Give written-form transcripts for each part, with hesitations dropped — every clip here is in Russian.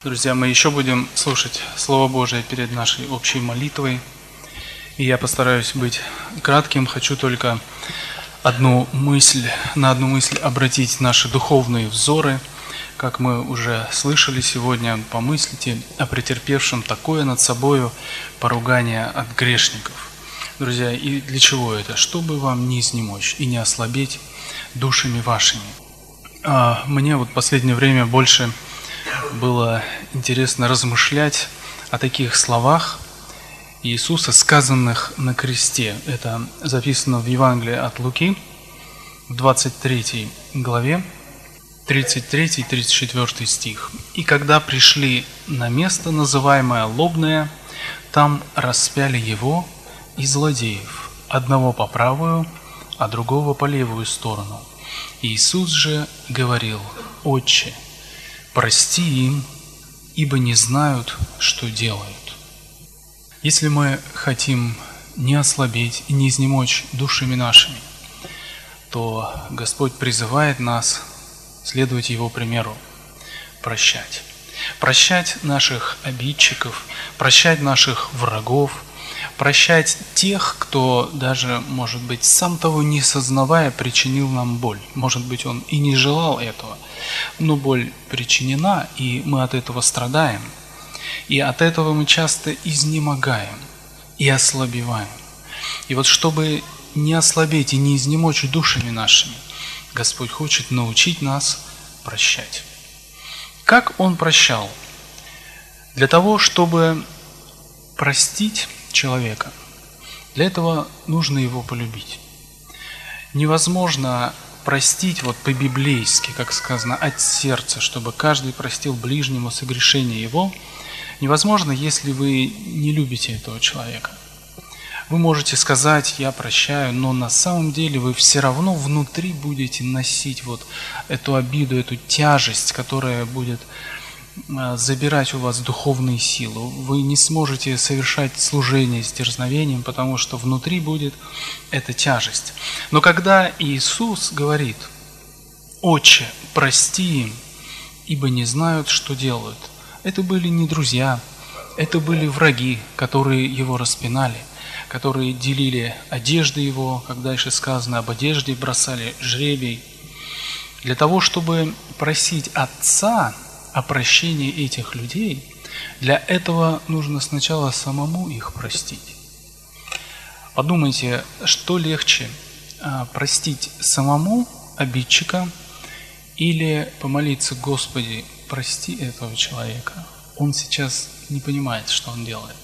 Друзья, мы еще будем слушать Слово Божие перед нашей общей молитвой. И я постараюсь быть кратким. Хочу только на одну мысль обратить наши духовные взоры. Как мы уже слышали сегодня, помыслите о претерпевшем такое над собою поругание от грешников. Друзья, и для чего это? Чтобы вам не изнемочь и не ослабеть душами вашими. Мне в последнее время больше было интересно размышлять о таких словах Иисуса, сказанных на кресте. Это записано в Евангелии от Луки, в 23 главе, 33-34 стих. «И когда пришли на место, называемое Лобное, там распяли его и злодеев, одного по правую, а другого по левую сторону. Иисус же говорил: Отче, прости им, ибо не знают, что делают». Если мы хотим не ослабеть и не изнемочь душами нашими, то Господь призывает нас следовать Его примеру, прощать. Прощать наших обидчиков, прощать наших врагов, прощать тех, кто даже, может быть, сам того не сознавая, причинил нам боль. Может быть, он и не желал этого, но боль причинена, и мы от этого страдаем. И от этого мы часто изнемогаем и ослабеваем. И чтобы не ослабеть и не изнемочь душами нашими, Господь хочет научить нас прощать. Как Он прощал? Для того, чтобы простить человека, для этого нужно его полюбить. Невозможно простить по-библейски, как сказано, от сердца, чтобы каждый простил ближнему согрешение его. Невозможно, если вы не любите этого человека. Вы можете сказать: я прощаю, но на самом деле вы все равно внутри будете носить эту обиду, эту тяжесть, которая будет забирать у вас духовные силы. Вы не сможете совершать служение с дерзновением, потому что внутри будет эта тяжесть. Но когда Иисус говорит: «Отче, прости им, ибо не знают, что делают», это были не друзья, это были враги, которые Его распинали, которые делили одежды Его, как дальше сказано, об одежде бросали жребий. Для того, чтобы просить Отца о прощении этих людей, для этого нужно сначала самому их простить. Подумайте, что легче: простить самому обидчика или помолиться: Господи, прости этого человека, он сейчас не понимает, что он делает.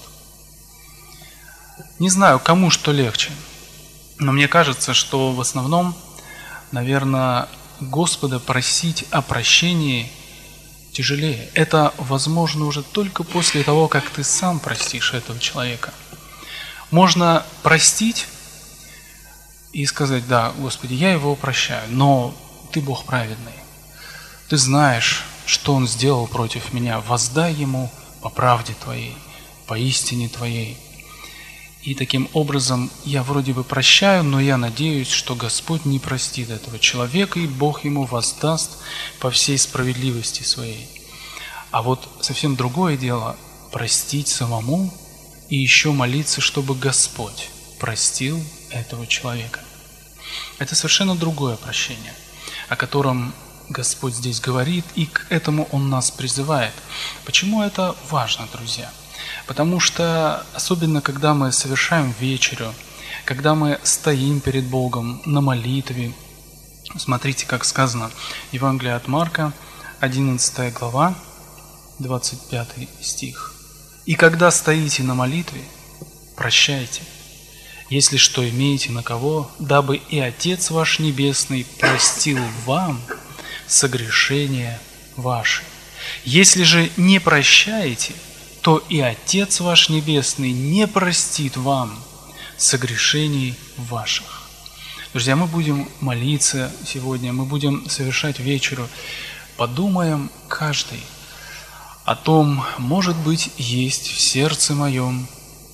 Не знаю, кому что легче, но мне кажется, что в основном, наверное, Господа просить о прощении тяжелее. Это возможно уже только после того, как ты сам простишь этого человека. Можно простить и сказать: да, Господи, я его прощаю, но Ты Бог праведный. Ты знаешь, что он сделал против меня. Воздай ему по правде Твоей, по истине Твоей. И таким образом я вроде бы прощаю, но я надеюсь, что Господь не простит этого человека, и Бог ему воздаст по всей справедливости своей. А совсем другое дело – простить самому и еще молиться, чтобы Господь простил этого человека. Это совершенно другое прощение, о котором Господь здесь говорит, и к этому Он нас призывает. Почему это важно, друзья? Потому что, особенно когда мы совершаем вечерю, когда мы стоим перед Богом на молитве, смотрите, как сказано в Евангелии от Марка, 11 глава, 25 стих. «И когда стоите на молитве, прощайте, если что имеете на кого, дабы и Отец ваш Небесный простил вам согрешения ваши. Если же не прощаете, то и Отец ваш Небесный не простит вам согрешений ваших». Друзья, мы будем молиться сегодня, мы будем совершать вечеру. Подумаем каждый о том, может быть, есть в сердце моем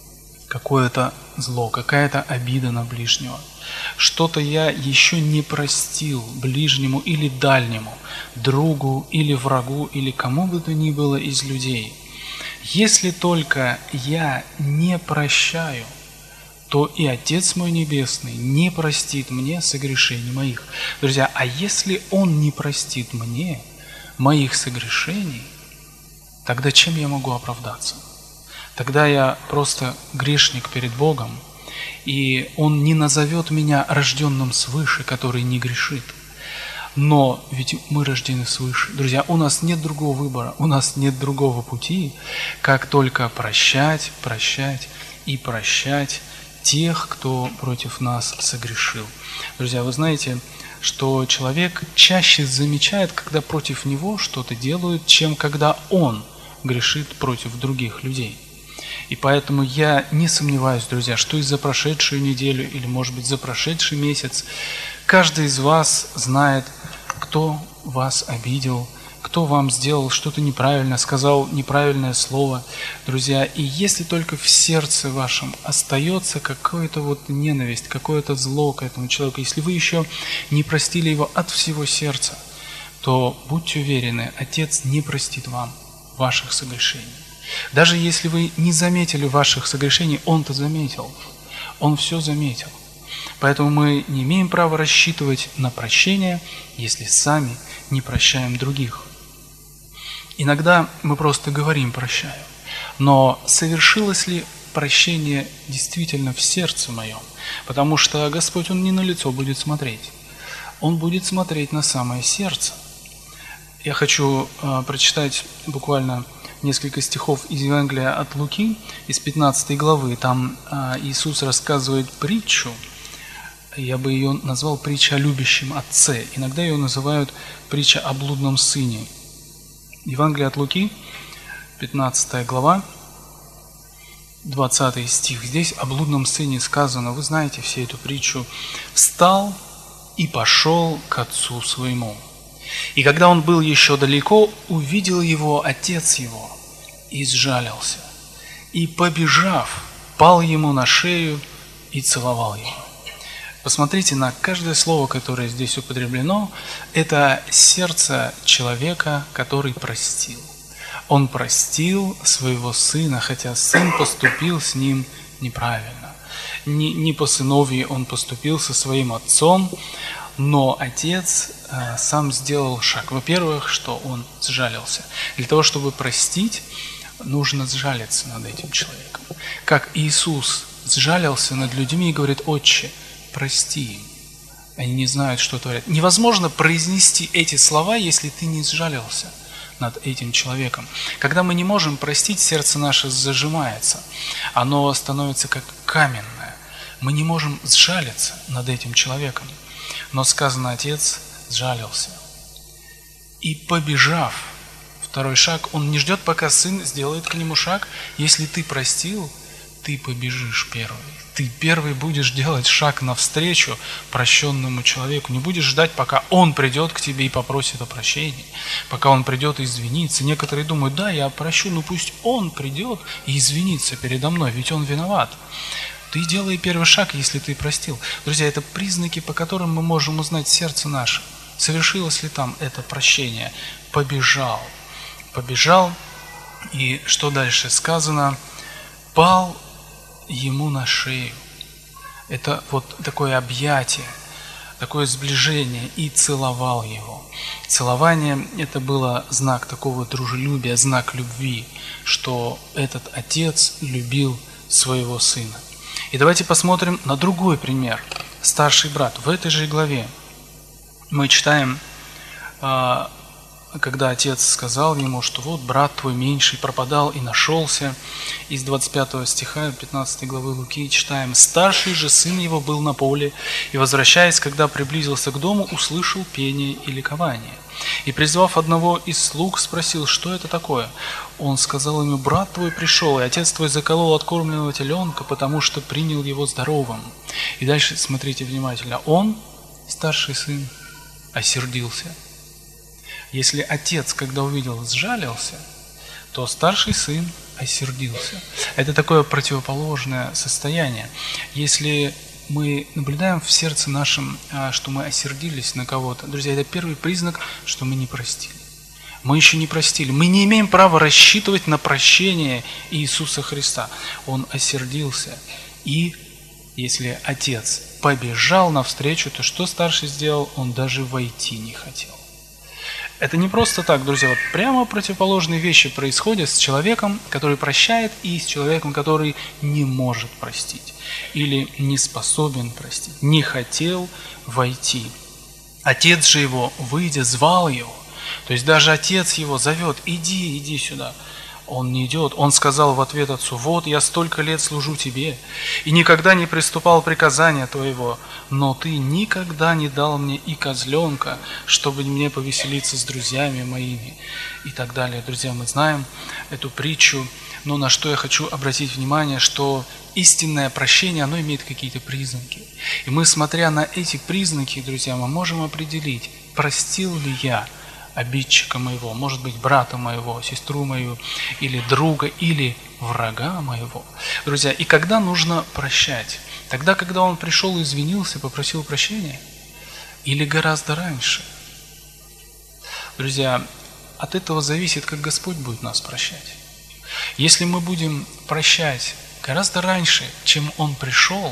какое-то зло, какая-то обида на ближнего. Что-то я еще не простил ближнему или дальнему, другу или врагу, или кому бы то ни было из людей. Если только я не прощаю, то и Отец мой Небесный не простит мне согрешений моих. Друзья, а если Он не простит мне моих согрешений, тогда чем я могу оправдаться? Тогда я просто грешник перед Богом, и Он не назовет меня рожденным свыше, который не грешит. Но ведь мы рождены свыше. Друзья, у нас нет другого выбора, у нас нет другого пути, как только прощать, прощать и прощать тех, кто против нас согрешил. Друзья, вы знаете, что человек чаще замечает, когда против него что-то делают, чем когда он грешит против других людей. И поэтому я не сомневаюсь, друзья, что и за прошедшую неделю или, может быть, за прошедший месяц каждый из вас знает, кто вас обидел, кто вам сделал что-то неправильно, сказал неправильное слово, друзья. И если только в сердце вашем остается какая-то вот ненависть, какое-то зло к этому человеку, если вы еще не простили его от всего сердца, то будьте уверены, Отец не простит вам ваших согрешений. Даже если вы не заметили ваших согрешений, Он-то заметил. Он все заметил. Поэтому мы не имеем права рассчитывать на прощение, если сами не прощаем других. Иногда мы просто говорим «прощаю», но совершилось ли прощение действительно в сердце моем? Потому что Господь, Он не на лицо будет смотреть, Он будет смотреть на самое сердце. Я хочу прочитать буквально несколько стихов из Евангелия от Луки, из 15 главы. Там Иисус рассказывает притчу, я бы ее назвал притча о любящем отце. Иногда ее называют притча о блудном сыне. Евангелие от Луки, 15 глава, 20 стих. Здесь о блудном сыне сказано, вы знаете все эту притчу. «Встал и пошел к отцу своему. И когда он был еще далеко, увидел его отец его и сжалился. И, побежав, пал ему на шею и целовал его». Посмотрите на каждое слово, которое здесь употреблено. Это сердце человека, который простил. Он простил своего сына, хотя сын поступил с ним неправильно. Не по сыновьи он поступил со своим отцом, но отец сам сделал шаг. Во-первых, что он сжалился. Для того, чтобы простить, нужно сжалиться над этим человеком. Как Иисус сжалился над людьми и говорит: «Отче, прости им, они не знают, что творят». Невозможно произнести эти слова, если ты не сжалился над этим человеком. Когда мы не можем простить, сердце наше зажимается, оно становится как каменное. Мы не можем сжалиться над этим человеком. Но сказано, отец сжалился. И, побежав, второй шаг, он не ждет, пока сын сделает к нему шаг. Если ты простил, ты побежишь первый. Ты первый будешь делать шаг навстречу прощенному человеку. Не будешь ждать, пока он придет к тебе и попросит о прощении, пока он придет и извинится. Некоторые думают: да, я прощу, но пусть он придет и извинится передо мной, ведь он виноват. Ты делай первый шаг, если ты простил. Друзья, это признаки, по которым мы можем узнать сердце наше. Совершилось ли там это прощение? Побежал. Побежал, и что дальше сказано? Пал ему на шею. Это вот такое объятие, такое сближение, и целовал его. Целование – это было знак такого дружелюбия, знак любви, что этот отец любил своего сына. И давайте посмотрим на другой пример. Старший брат. В этой же главе мы читаем, когда отец сказал ему, что вот брат твой меньший пропадал и нашелся. Из 25 стиха 15 главы Луки читаем: «Старший же сын его был на поле, и, возвращаясь, когда приблизился к дому, услышал пение и ликование. И, призвав одного из слуг, спросил, что это такое. Он сказал ему: брат твой пришел, и отец твой заколол откормленного теленка, потому что принял его здоровым». И дальше смотрите внимательно. Он, старший сын, осердился. Если отец, когда увидел, сжалился, то старший сын осердился. Это такое противоположное состояние. Если мы наблюдаем в сердце нашем, что мы осердились на кого-то, друзья, это первый признак, что мы не простили. Мы еще не простили. Мы не имеем права рассчитывать на прощение Иисуса Христа. Он осердился. И если отец побежал навстречу, то что старший сделал? Он даже войти не хотел. Это не просто так, друзья. Вот прямо противоположные вещи происходят с человеком, который прощает, и с человеком, который не может простить. Или не способен простить. Не хотел войти. Отец же его, выйдя, звал его. То есть даже отец его зовет: иди сюда. Он не идет. Он сказал в ответ отцу: вот я столько лет служу тебе, и никогда не приступал приказания твоего, но ты никогда не дал мне и козленка, чтобы мне повеселиться с друзьями моими, и так далее. Друзья, мы знаем эту притчу, но на что я хочу обратить внимание, что истинное прощение, оно имеет какие-то признаки. И мы, смотря на эти признаки, друзья, мы можем определить, простил ли я обидчика моего, может быть, брата моего, сестру мою, или друга, или врага моего. Друзья, и когда нужно прощать? Тогда, когда он пришел и извинился, попросил прощения? Или гораздо раньше? Друзья, от этого зависит, как Господь будет нас прощать. Если мы будем прощать гораздо раньше, чем Он пришел,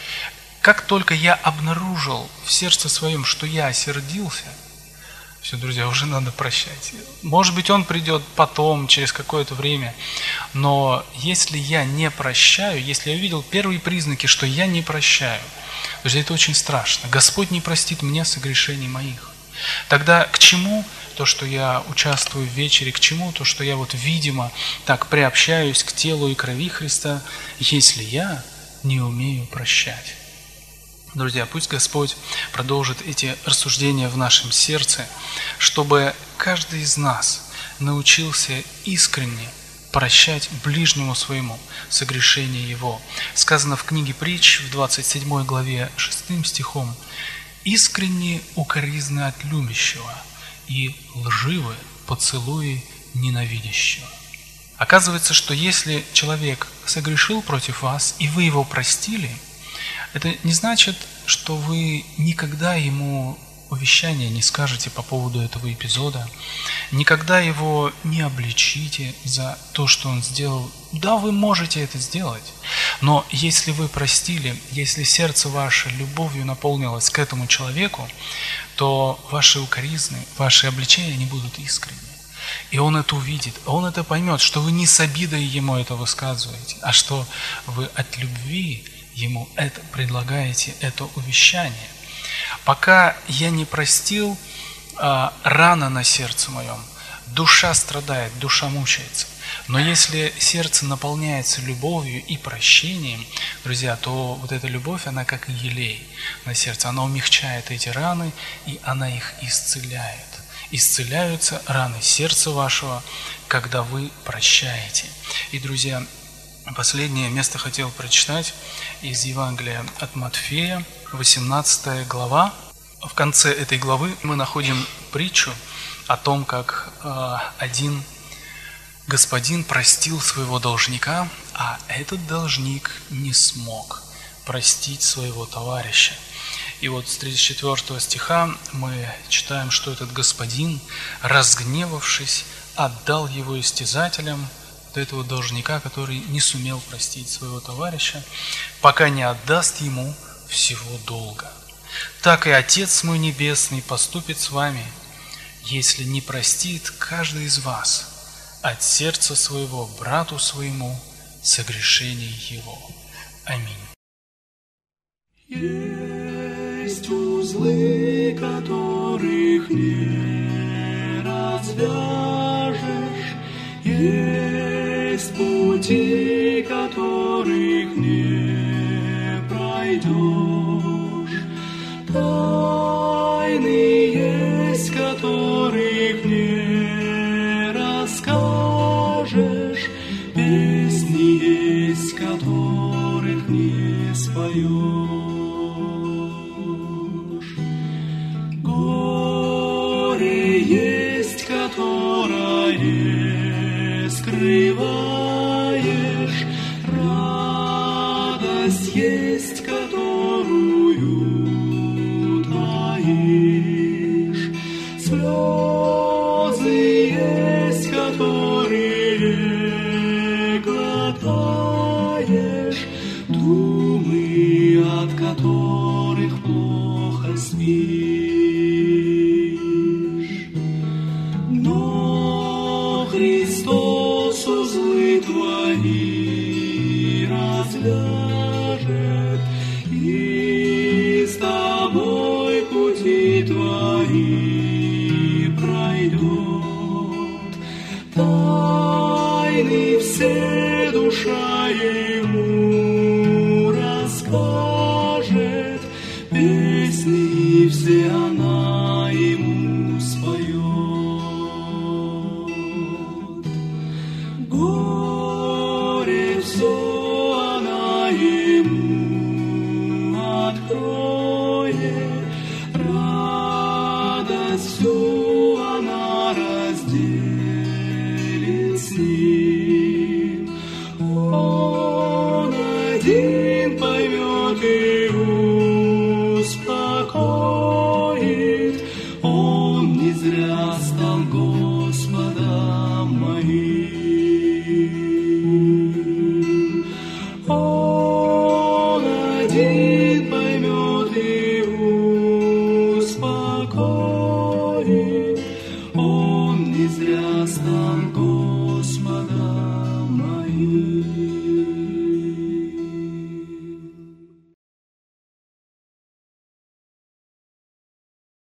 как только я обнаружил в сердце своем, что я осердился, все, друзья, уже надо прощать. Может быть, он придет потом, через какое-то время. Но если я не прощаю, если я увидел первые признаки, что я не прощаю, друзья, это очень страшно. Господь не простит мне согрешений моих. Тогда к чему то, что я участвую в вечере, к чему то, что я вот видимо так приобщаюсь к телу и крови Христа, если я не умею прощать? Друзья, пусть Господь продолжит эти рассуждения в нашем сердце, чтобы каждый из нас научился искренне прощать ближнему своему согрешение его. Сказано в книге Притч в 27 главе 6 стихом: «Искренне укоризны от любящего и лживы поцелуи ненавидящего». Оказывается, что если человек согрешил против вас, и вы его простили, это не значит, что вы никогда ему увещания не скажете по поводу этого эпизода, никогда его не обличите за то, что он сделал. Да, вы можете это сделать, но если вы простили, если сердце ваше любовью наполнилось к этому человеку, то ваши укоризны, ваши обличения не будут искренни. И он это увидит, он это поймет, что вы не с обидой ему это высказываете, а что вы от любви ему это предлагаете, это увещание. Пока я не простил, рана на сердце моем, душа страдает, душа мучается. Но если сердце наполняется любовью и прощением, друзья, то вот эта любовь, она как елей на сердце, она умягчает эти раны, и она их исцеляет. Исцеляются раны сердца вашего, когда вы прощаете. И, друзья, последнее место хотел прочитать из Евангелия от Матфея, 18 глава. В конце этой главы мы находим притчу о том, как один господин простил своего должника, а этот должник не смог простить своего товарища. И вот с 34 стиха мы читаем, что этот господин, разгневавшись, отдал его истязателям, этого должника, который не сумел простить своего товарища, пока не отдаст ему всего долга. Так и Отец мой Небесный поступит с вами, если не простит каждый из вас от сердца своего брату своему согрешений его. Аминь. Есть узлы, которых не развяжешь, есть пути, которых не пройдешь, тайны есть, которых не расскажешь, песни есть, которых не споешь, горе есть, которых скрываешь, радость есть, которую таишь, слезы есть, которые глотаешь, думы, от которых плохо спишь. Но Христос узлы твои развяжет, и с тобой пути твои пройдет. Тайны все душа ему расскажет, песни все она ему споет. Горе все она ему откроет, радость всю она разделит с ним.